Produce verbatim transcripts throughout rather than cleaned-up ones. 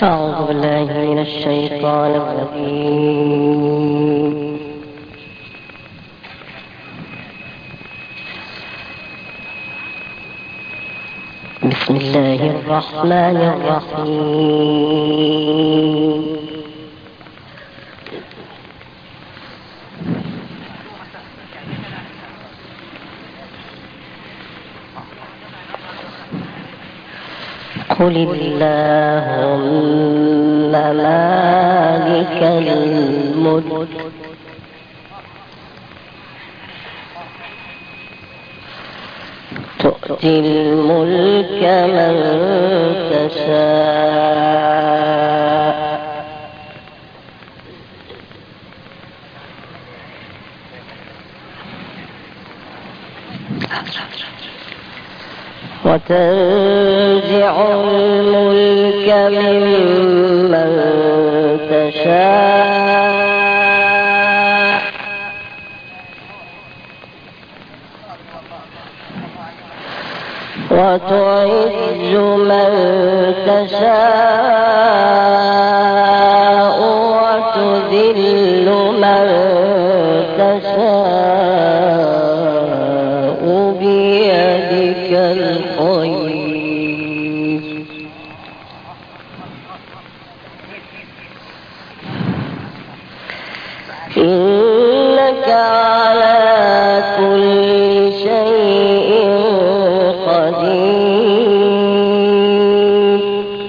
أعوذ بالله من الشيطان الرجيم. بسم الله الرحمن الرحيم. قل اللهم مالك الملك تؤتي الملك من تشاء وتنزع الملك ممن تشاء وتعز من تشاء وتذل من تشاء بيدك الخير إنك على كل شيء قدير.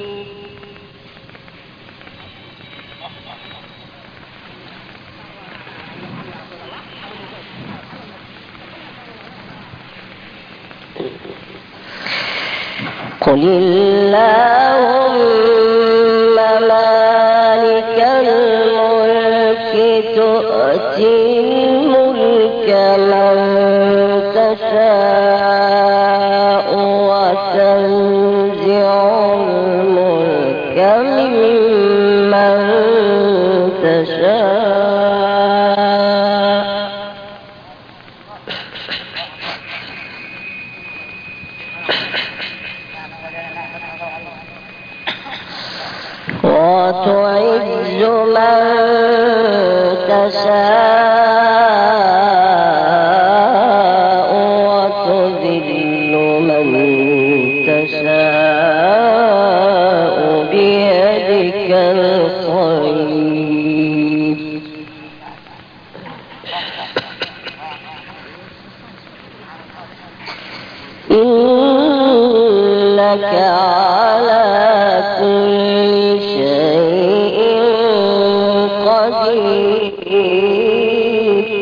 قل اللهم مالك الملك تؤتي الملك من تشاء وتنزع الملك ممن تشاء وتعز من تشاء وتذل من تشاء بيدك الخير إنك على كل شيء قدير.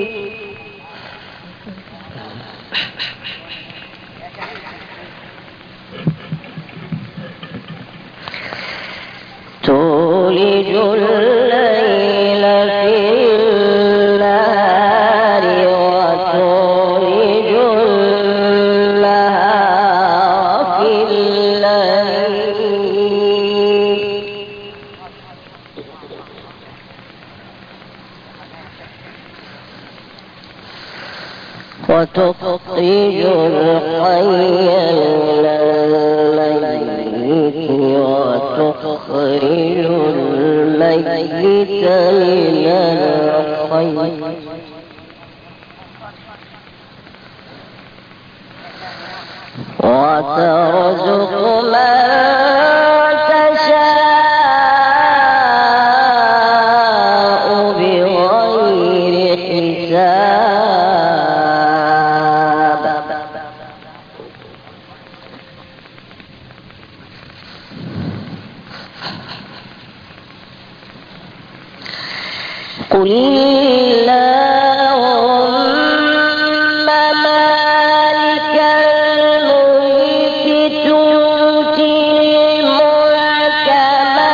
تولج الليل في النهار وتولج النهار في الليل وتخرج الحي من الميت وتخرج الميت من الحي وترزق من تشاء بغير حساب. قل اللهم مالك الملك تؤتي الملك من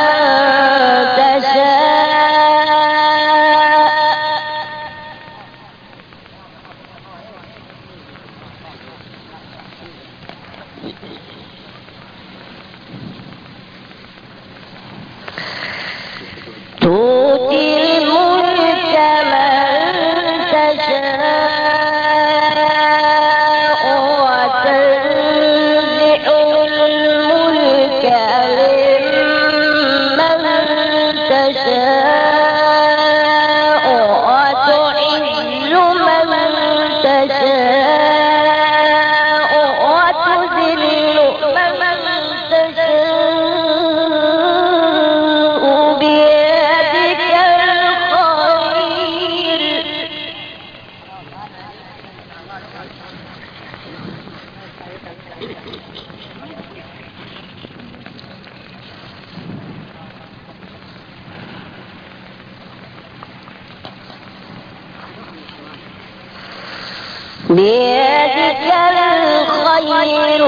تشاء تؤتي الملك من بيدك الخير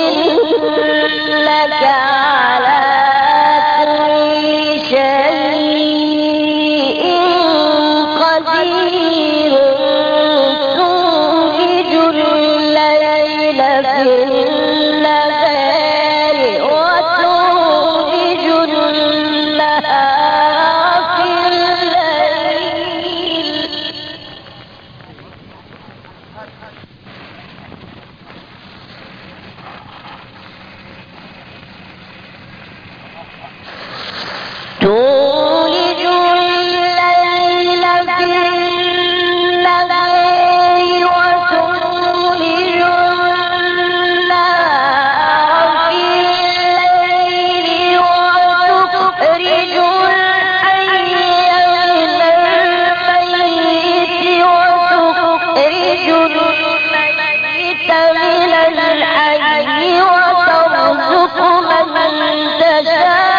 إنك على كل شيء قدير تولج الليل في النهار وتولج النهار في الليل تولج الليل في النهار وتولج النهار في الليل وتخرج الحي من الميت وتخرج الميت من الحي وترزق من تشاء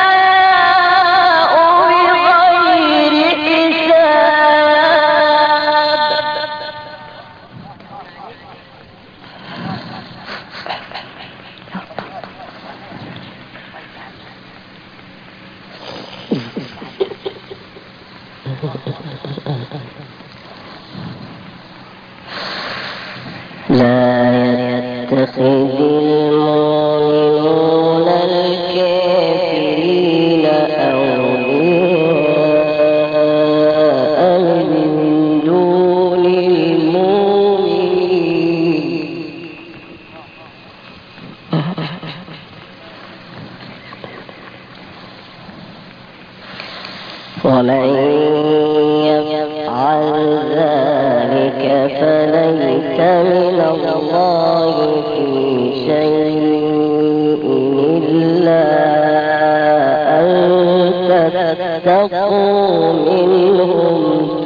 لا يتخذ المؤمنون الكافرين أولياء من دون المؤمنين ومن يفعل ذلك فليس من الله في شيء إلا أن تتقوا منهم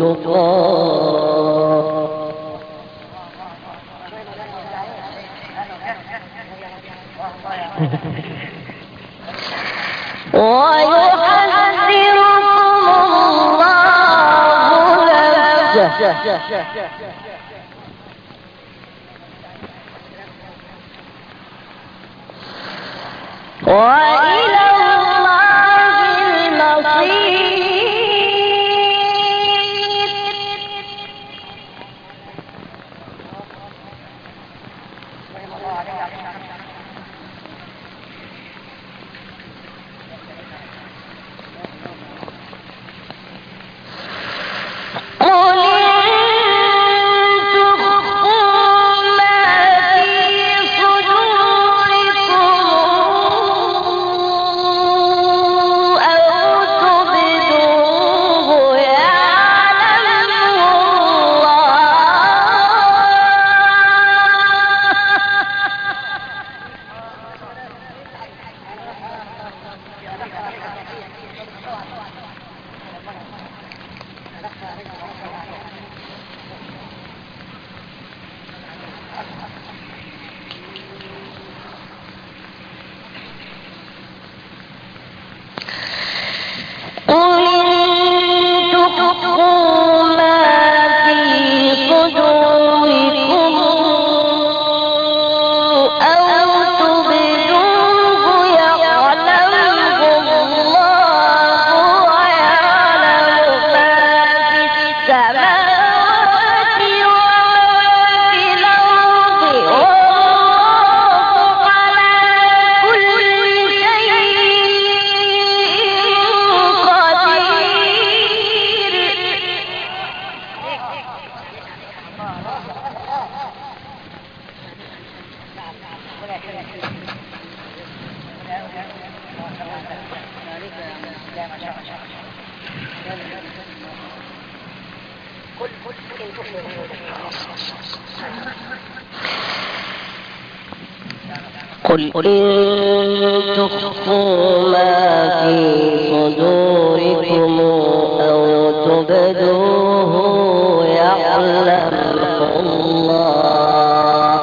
تقاه ويحذركم الله نفسه وإلى الله المصير قل قل إن تخفوا ما في صدوركم أو تبدوه يعلمه الله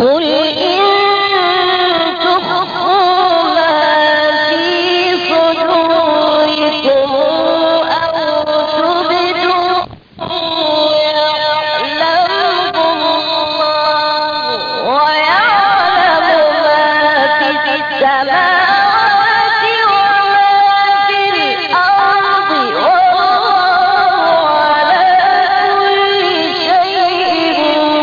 قل إن تخفوا ما في صدوركم أو تبدوه يعلمه الله ويعلم ما في السماوات وما في الأرض والله على كل شيء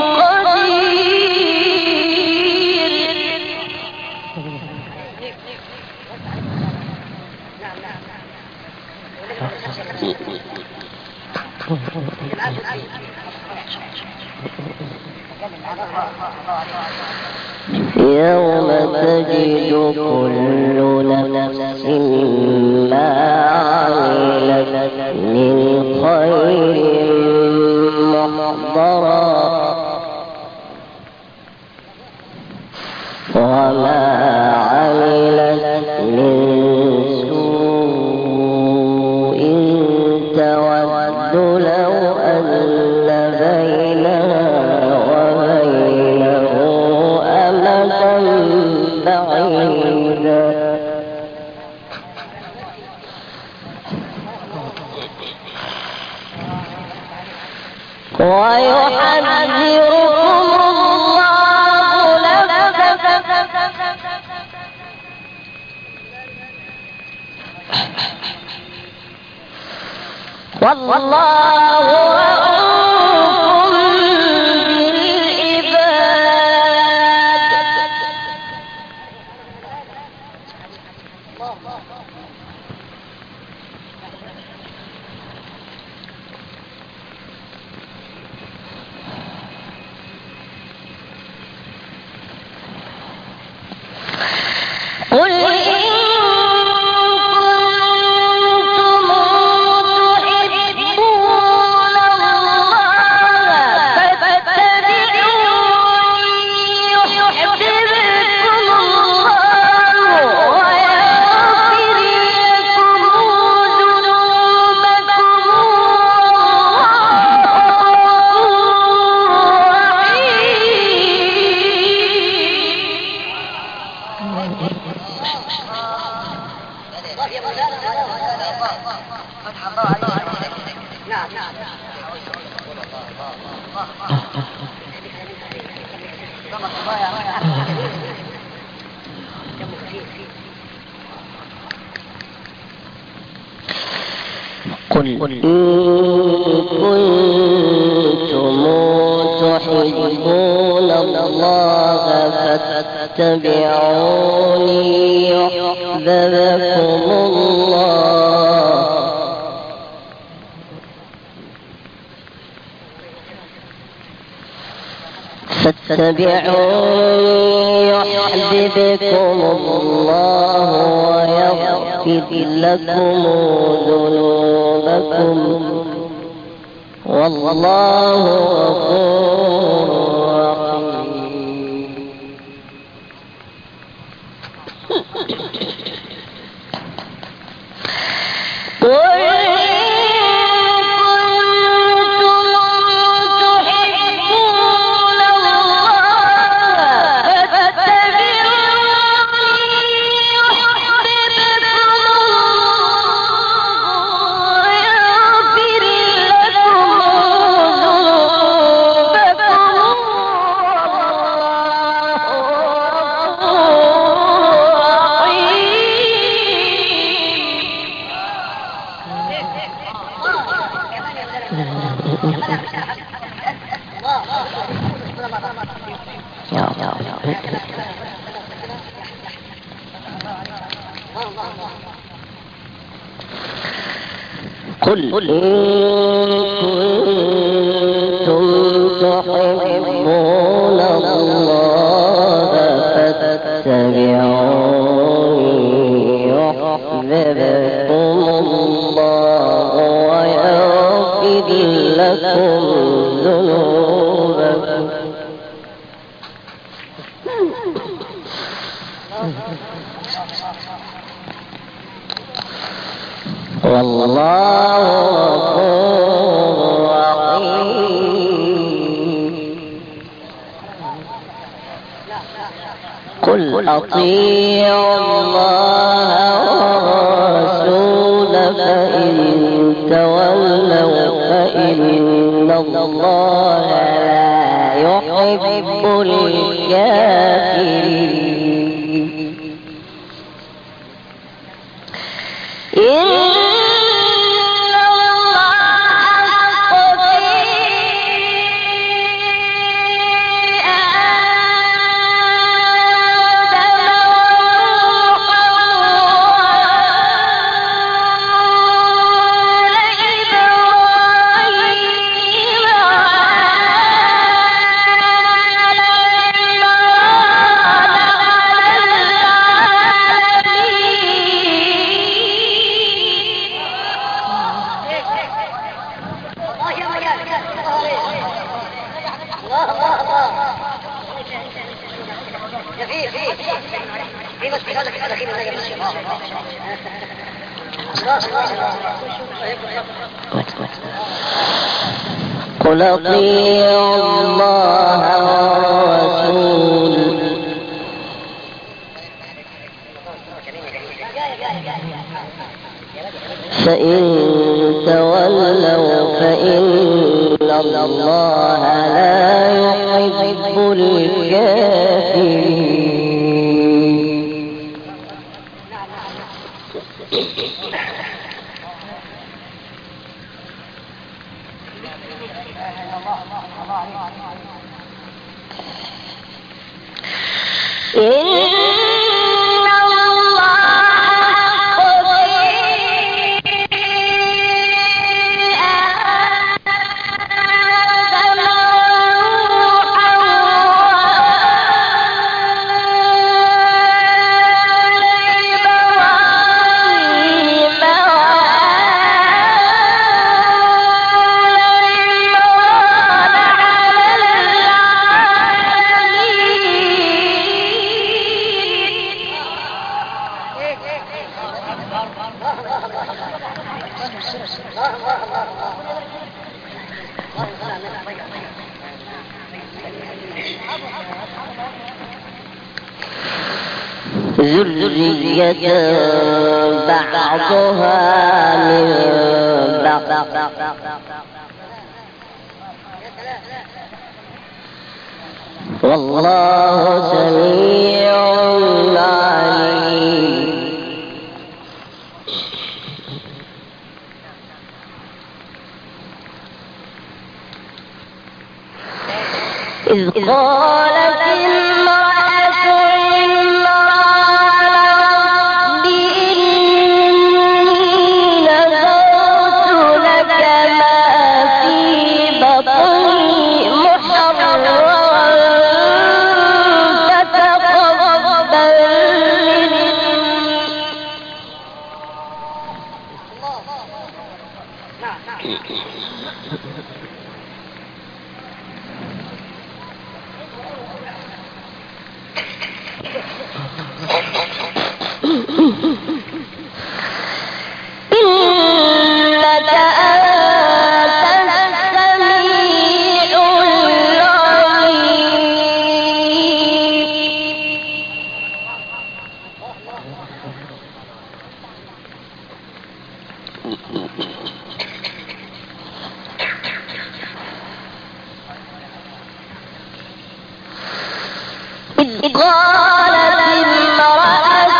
يوم تجد كل نفس ما عملت من خير محضرا وما عملت من سوء تود لو أن بينها وبينه أمدا بعيدا ويحذركم الله نفسه والله رؤوف بالعباد. قل إن قل إن كنتم تحبون الله فاتبعوني يحببكم الله فاتبعوني يحببكم الله ويغفر لكم ذنوبكم والله غفور رحيم. قل إن كنتم تحبون الله فاتبعوني يحببكم الله ويغفر لكم ذنوبكم والله غفور رحيم. أطيعوا الله والرسول فإن تولوا فإن الله لا يحب الكافرين. قل أطيعوا الله والرسول فإن تولوا فإن الله لا يحب الكافرين. ذرية بعضها من بعض والله سميع عليم. إذ قالت امرأة عمران إني نذرت لك ما في بطني محررا فتقبل إنك أنت السميع العليم. إذ قالت امرأة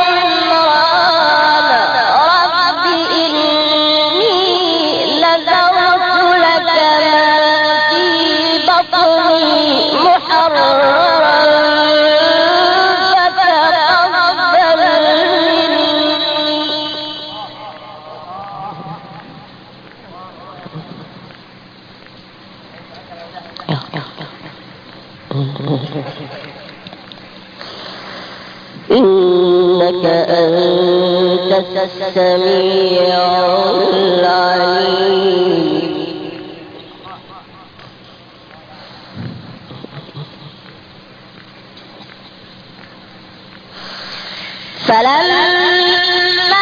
عمران رب إني نذرت لك ما في بطني محررا فتقبل مني. إنك أنت السميع العليم. فلما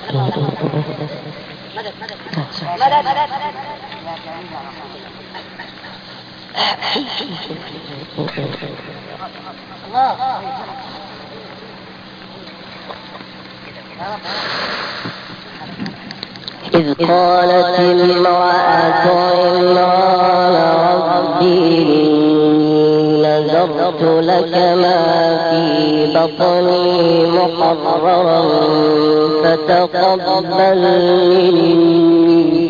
إذ قالت امرأة عمران رب إني نذرت لك ما في بطني محررا فتقبل مني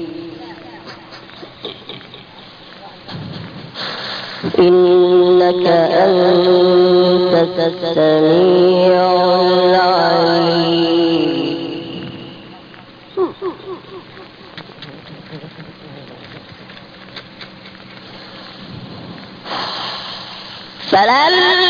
إنك أنت السميع العليم. فلما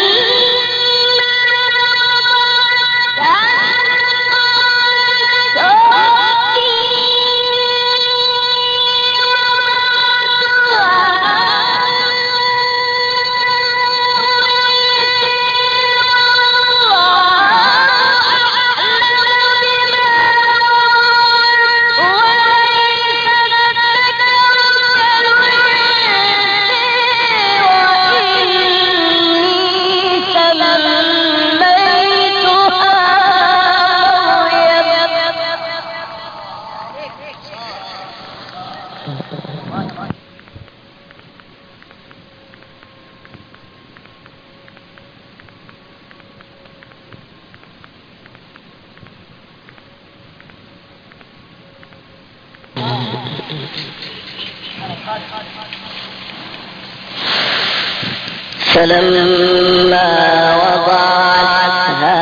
فلما وضعتها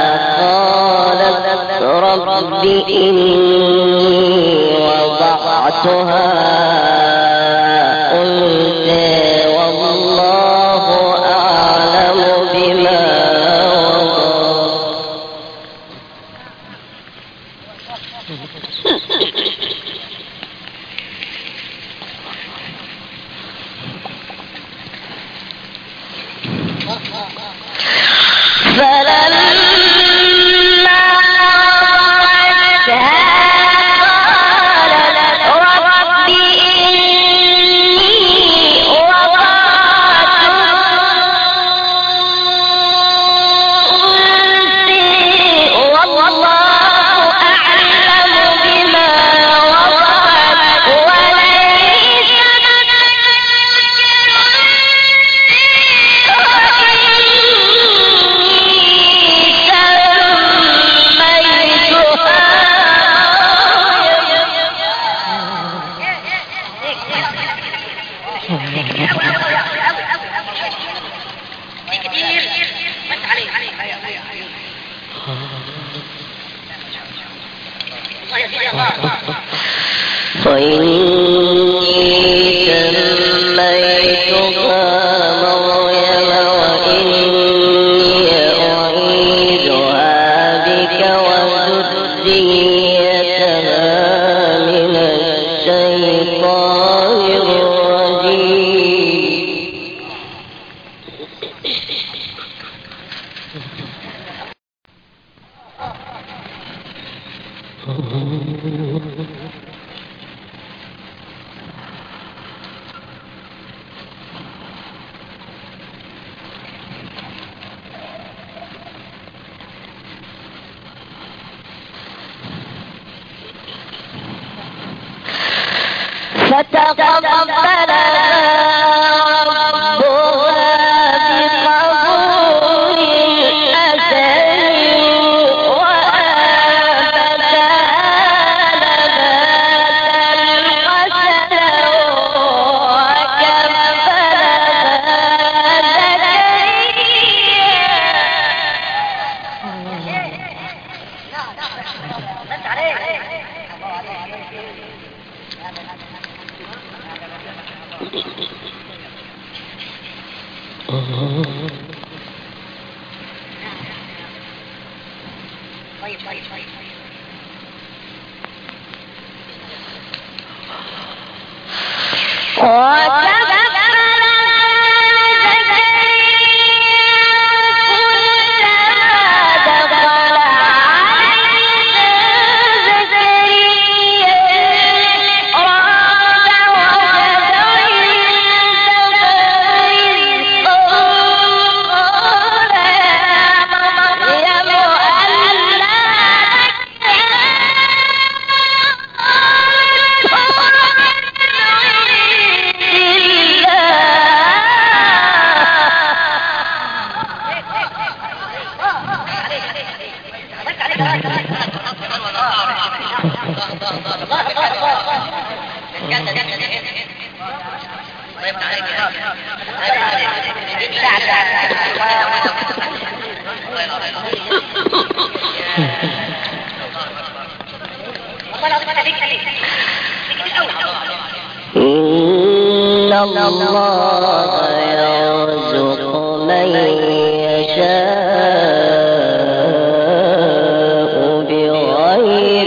قالت رب إني وضعتها أنثى والله أعلم بما إن الله يرزق من يشاء بغير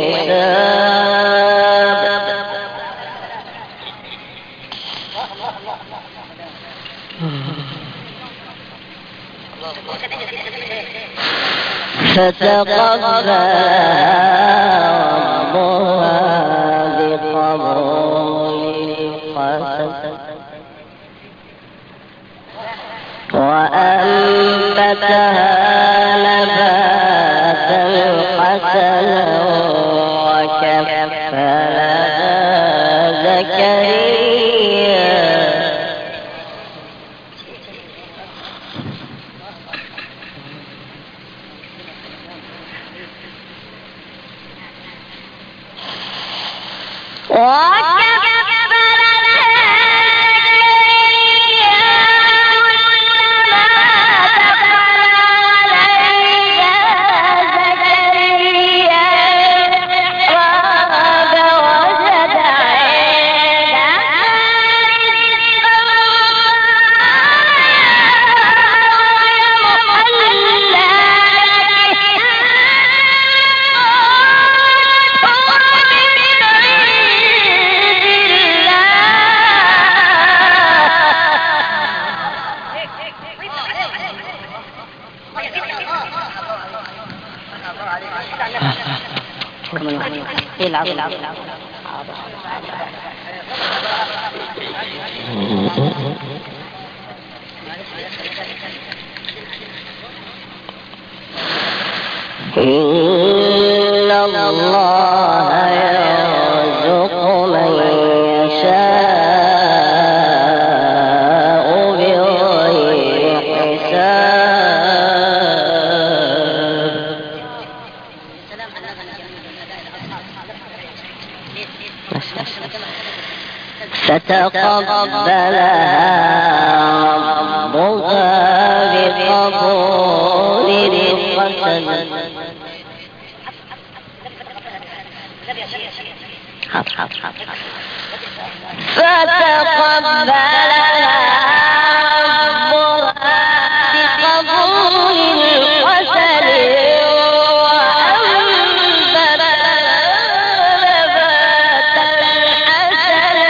حساب. فتقبلها ربها بقبول حسن وأنبتها نباتا حسنا وكفلها زكريا إن الله يرزق من يشاء بغير حساب. فتقبلها ربها بقبول حسن فتقبلها ربها بقبول حسن وأنبتها نباتا حسنا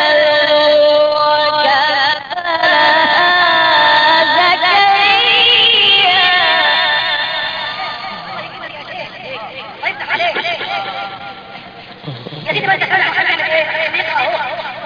وكفلها زكريا. يا سيدي ما انت سامع سامع ايه؟ بيقرا هو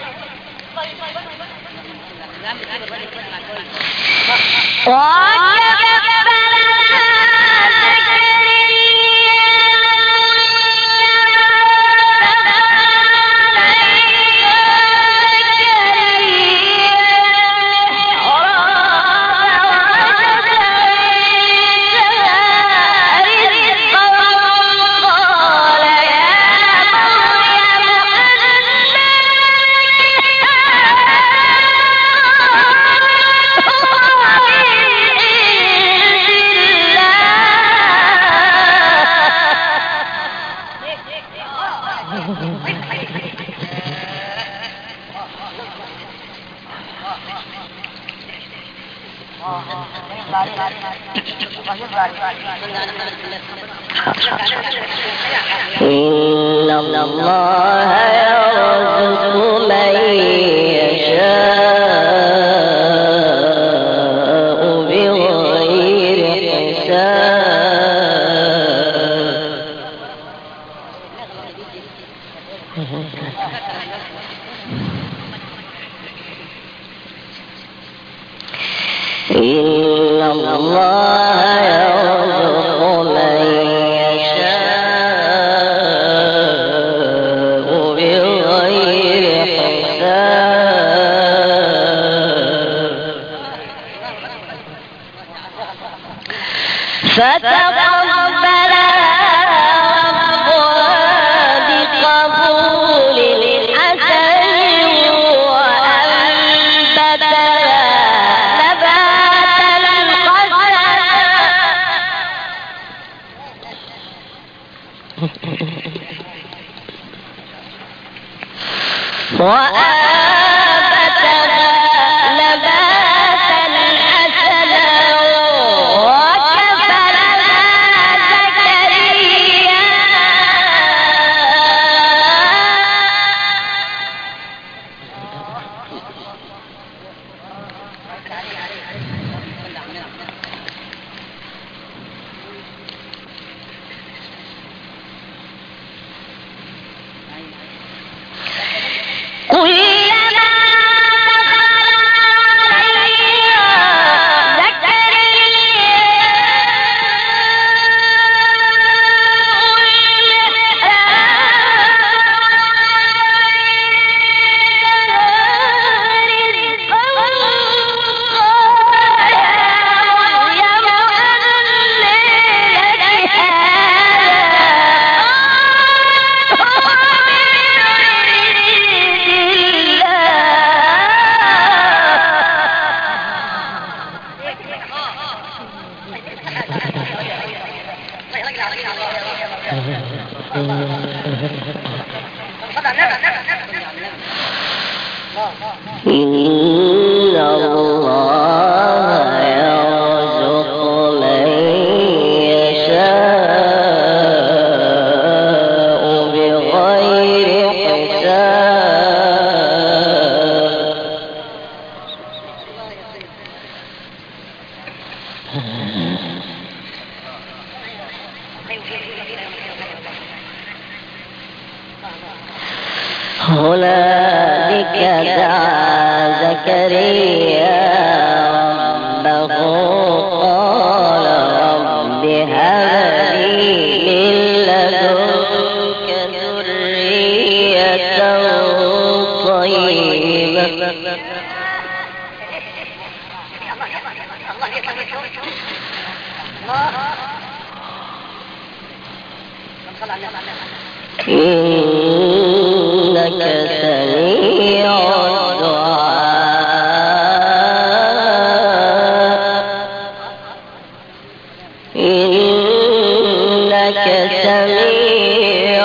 إن الله يرزق من يشاء بغير حساب. إن الله يرزق من يشاء بغير حساب. فتقبلها ربها وآفتها نباتا حسنا وكفلها زكريا كلما دخل عليها زكريا إن الله يرزق من يشاء بغير حساب هنالك دعا زكريا ربه قال رب هب لي من لدنك ذرية طيبة إنك سميع الدعاء إنك سميع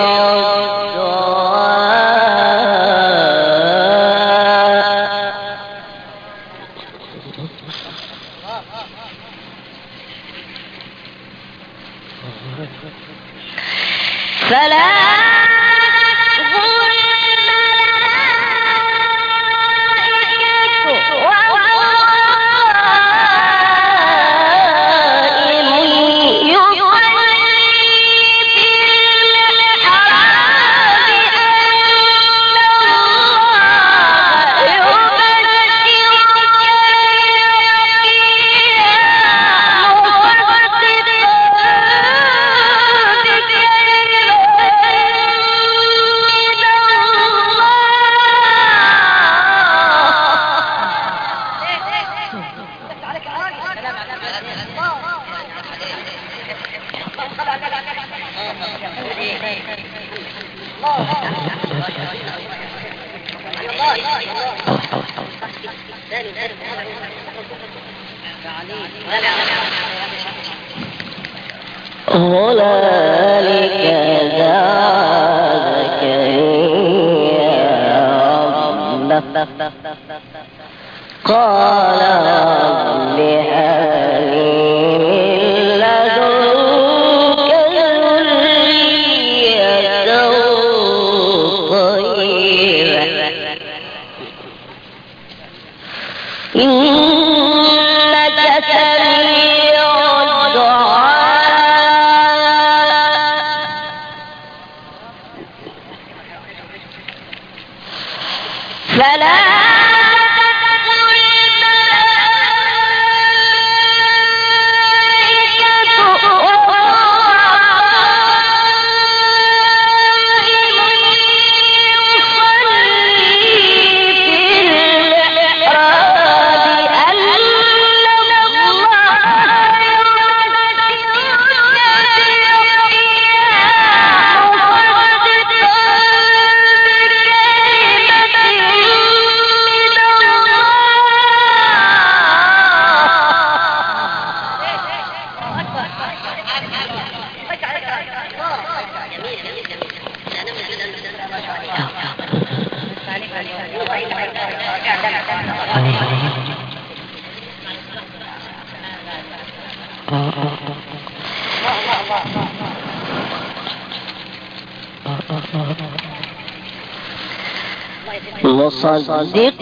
الدعاء فلا هنالك دعا زكريا ربه قال رب هب لي من لدنك ذرية طيبة إنك سميع الدعاء فلا مصدقا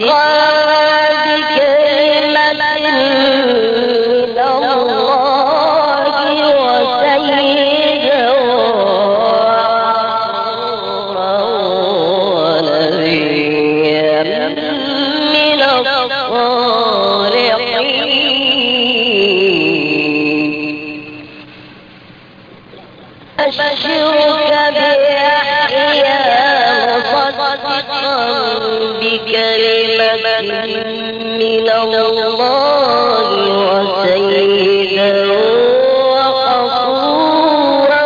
بكلمة من الله وسيدا ونبيا من الصالحين أبشرك بيحيى مصدقا بكلمة من الله وسيدا وحصورا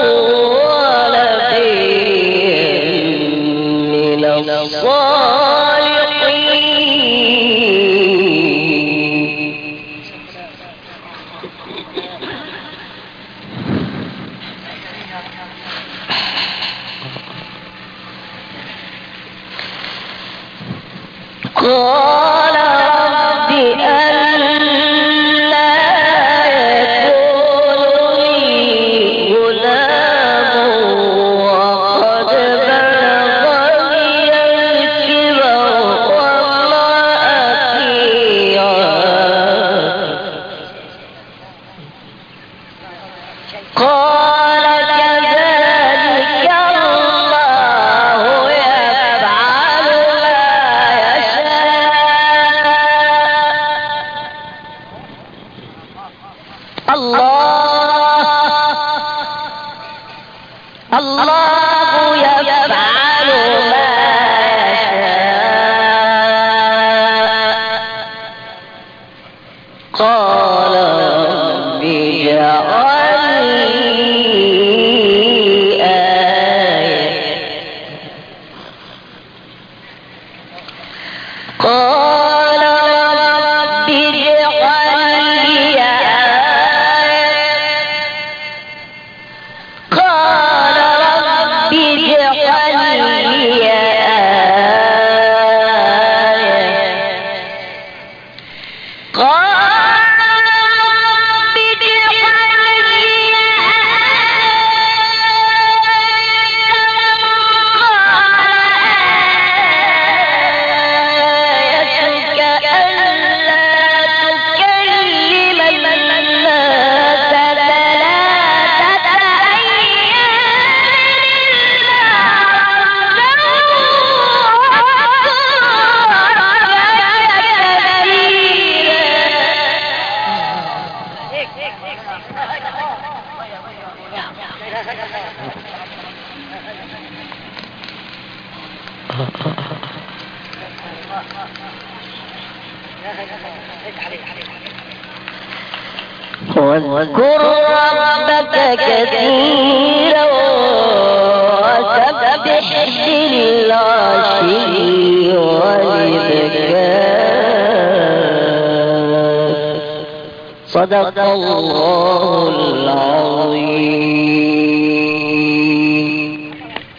ونبيا من الصالحين قال رب أنى يكون لي غلام وقد بلغني الكبر وامرأتي عاقر قال كذلك الله يفعل ما يشاء الله الله يفعل ما يشاء قال رب اجعل لي آية قال رب اجعل لي آية قال رب اجعل لي آية قال رب اجعل لي آيتك ألا تكلم الناس ثلاثة أيام واذكر ربك كثيرا وسبح بالعشي والإبكار صدق الله العظيم.